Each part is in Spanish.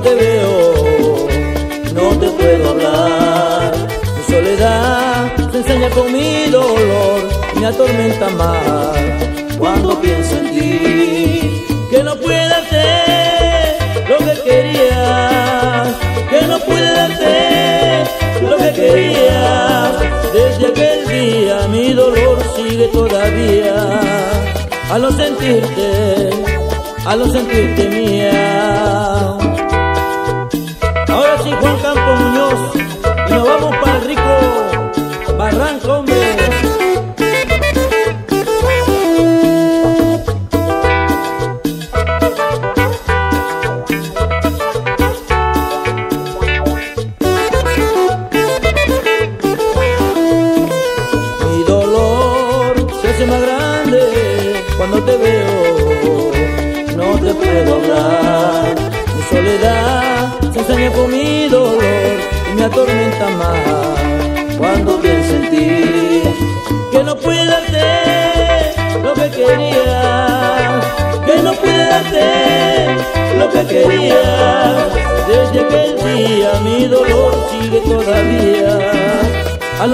te veo no te puedo hablar. Mi soledad se enseña con mi dolor, me atormenta más cuando pienso en ti. Que no pude darte lo que quería, que no pude darte lo que quería. Desde aquel día mi dolor sigue todavía al no sentirte mía. Ahora sí, Juan Campos Muñoz, y nos vamos para el rico Barranco, hombre. Mi dolor se hace más grande cuando te veo, no te puedo hablar. Mi soledad se enseña por mi dolor y me atormenta más cuando pienso en ti. Que no pude darte lo que quería, que no pude darte lo que quería. Desde aquel día mi dolor sigue todavía al no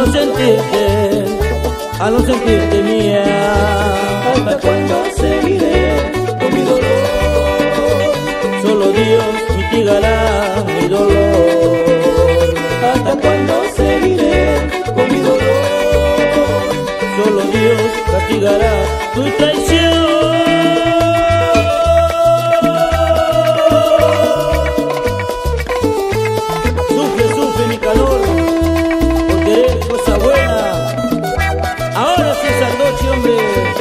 sentirte mía. ¿Hasta cuándo seguiré con mi dolor? Solo Dios mitigará mi dolor. ¿Hasta cuándo seguiré con mi dolor? Solo Dios castigará tu traición. Sufre mi calor por querer cosa buena. Ahora sí es Sandochi, hombre.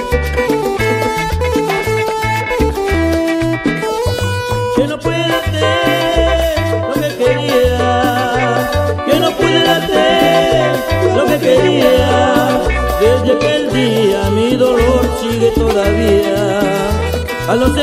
Que no pude darte lo que quería, que no pude darte lo que quería. Desde aquel día mi dolor sigue todavía al no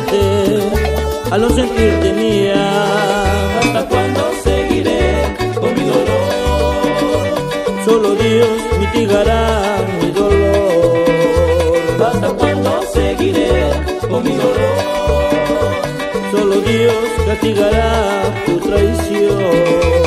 sentirte mía. ¿Hasta cuándo seguiré con mi dolor? Solo Dios mitigará mi dolor. ¿Hasta cuándo seguiré con mi dolor? Solo Dios castigará tu traición.